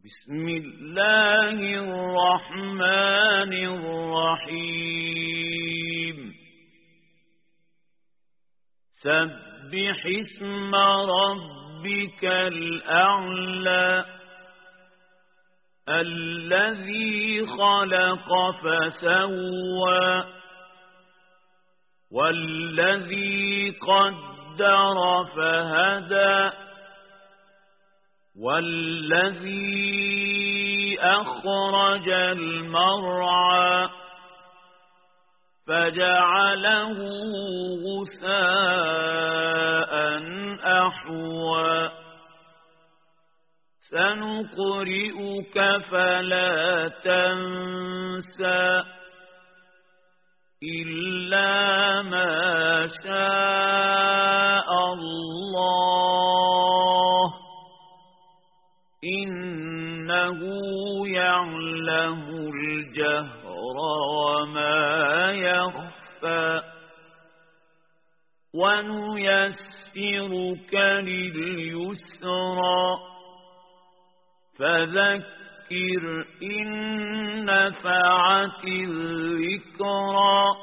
بسم الله الرحمن الرحيم سبح اسم ربك الأعلى الذي خلق فسوى والذي قدر فهدى والذي أخرج المرعى فجعله غثاء أحوى سنقرئك فلا تنسى إلا ما شاء الله إنه يعلم الجهر وما يخفى ونيسرك لليسرى فذكر إن نفعت الذكرى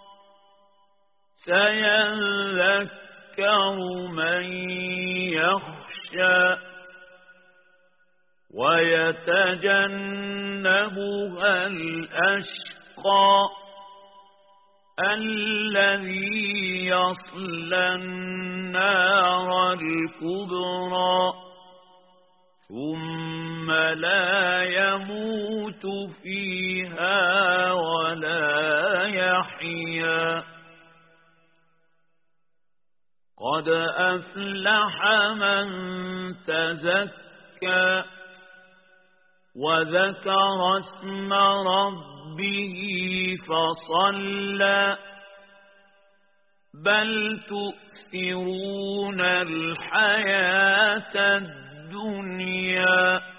سيذكر من يخشى ويتجنبها الأشقى الذي يصلى النار الكبرى ثم لا يموت فيها ولا يحيا قد أفلح من تزكى وذكر اسم ربه فصلى بل تؤثرون الحياة الدنيا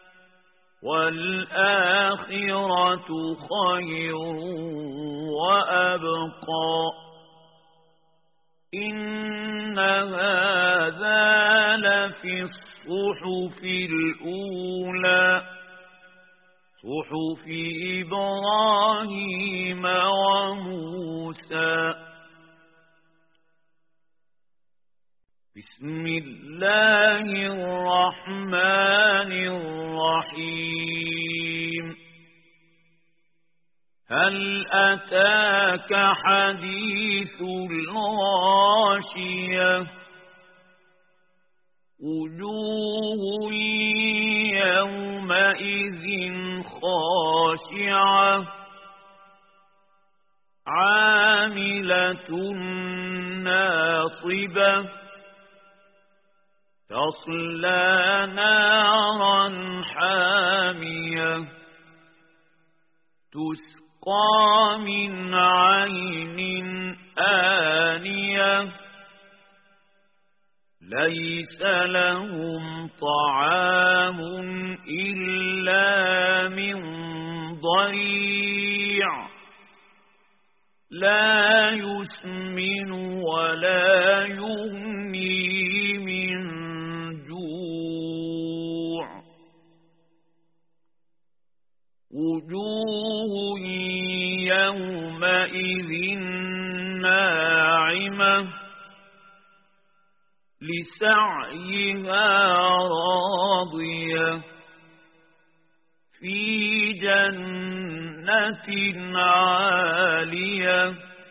والآخرة خير وأبقى إن هذا لفي الصحف الأولى صحف إبراهيم وموسى بسم الله الرحمن الرحيم هل أتاك حديث الغاشية وجوه يومئذ خاشعة عاملة ناصبة تصلى نارا حامية تسقى من عين آنية ليس لهم طعام إلا من ضريع لا يسمن ولا يغني من جوع وجوه يومئذ ناعمة لسعيها راضية في جنة عالية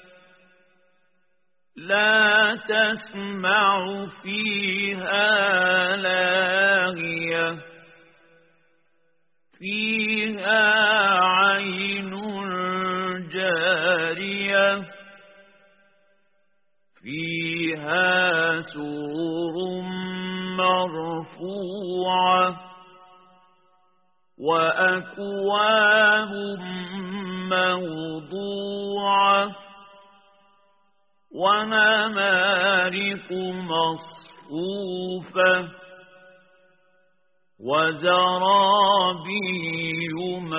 لا تسمع فيها لاغية فيها عين جارية فيها سرر مرفوعة وأكواب موضوعة ونمارق مصفوفة وزرابي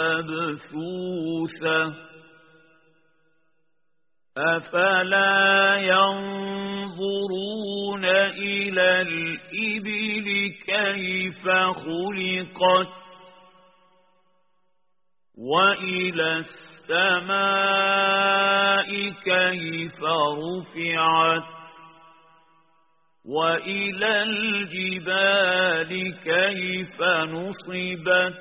مبثوثة أفلا ينظرون إلى الإبل كيف خلقت وإلى السماء كيف رفعت وإلى الجبال كيف نصبت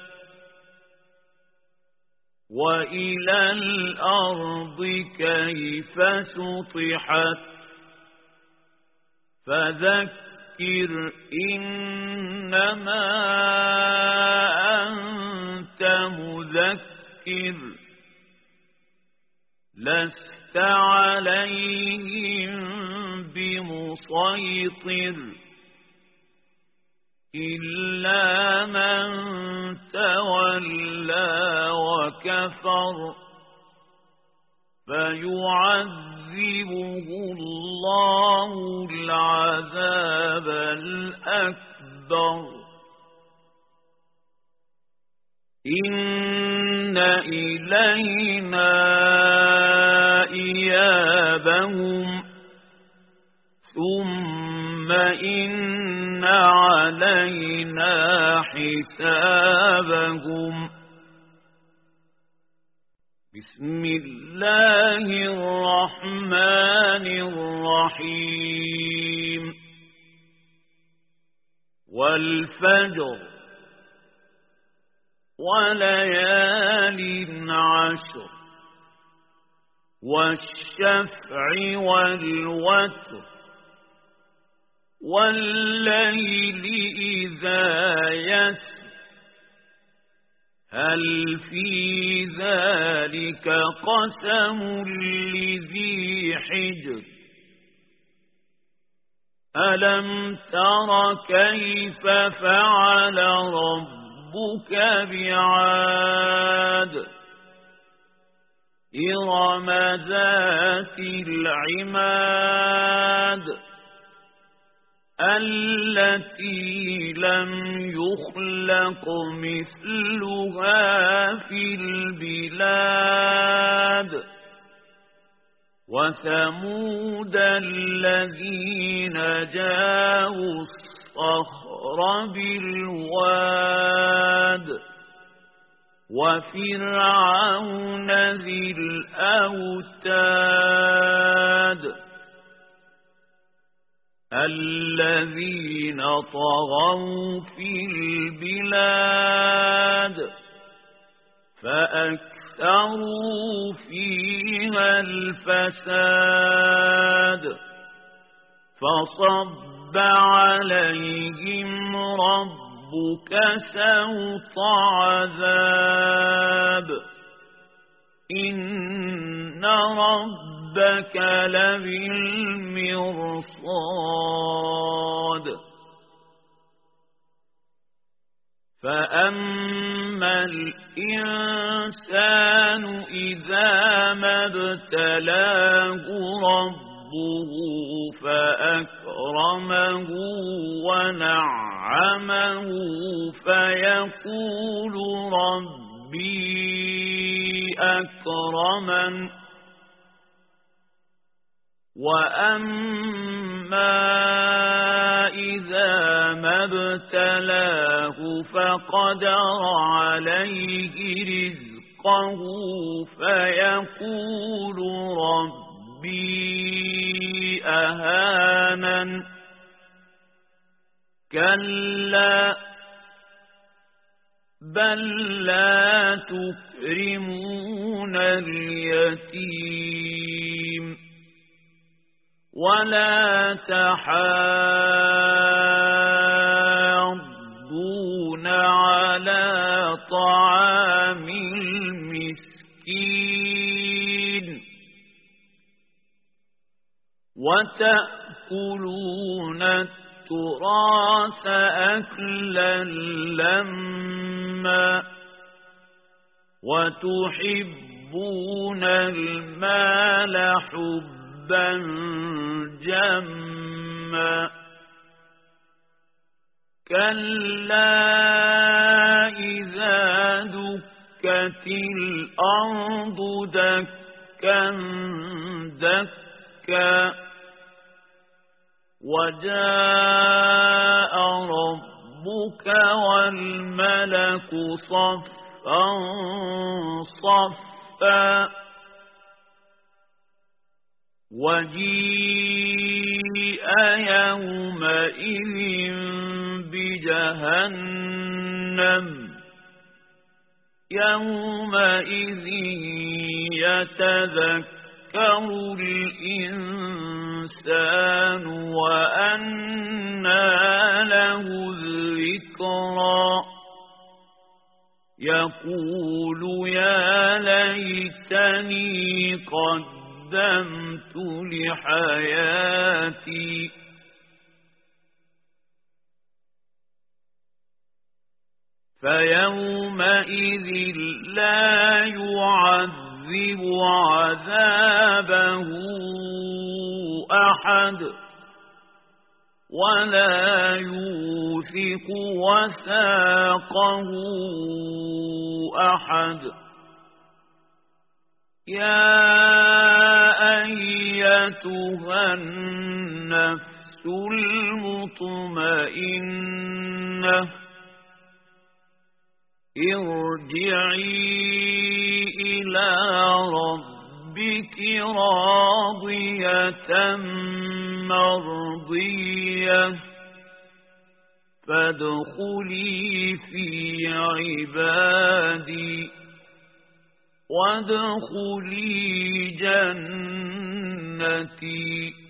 وإلى الأرض كيف سطحت فذكر إنما أنت مذكر لست عليهم بمسيطر إلا من تولى وكفر فيعذبه الله العذاب الأكبر إن إلينا إيابهم ثم إن علينا حسابهم بسم الله الرحمن الرحيم والفجر وليال عشر والشفع والوتر والليل إذا يسر هل في ذلك قسم لذي حجر ألم تر كيف فعل ربك بعاد إرم ذات العماد التي لم يخلق مثلها في البلاد وثمود الذين جاءوا الصخر بالواد وفرعون ذي الأوتاد الذين طغوا في البلاد فأكثروا فيها الفساد فصب عليهم ربك سوط عذاب إن ربك لبالمرصاد فأما الإنسان إذا ما ابتلاه ربه فأكرمه ونعمه فيقول ربي أكرمن وأما إذا ما ابتلاه فقدر عليه رزقه فيقول ربي أهانن كلا بل لا تكرمون اليتيم ولا تحاضون على طعام المسكين وتأكلون التراث أكلا لما وتحبون المال حبا جما كلا إذا دكت الأرض دكا دكا وجاء ربك والملك صفا صفا وجيء يومئذ بجهنم يومئذ يتذكر الإنسان وأنى له الذكرى يقول يا ليتني قدمت لحياتي فيومئذ لا يعذب عذابه أحد ولا يوثق وثاقه أحد يا أيتها النفس المطمئنة ارجعي إلى ربك راضية مرضية فادخلي في عبادي وادخلي جنتي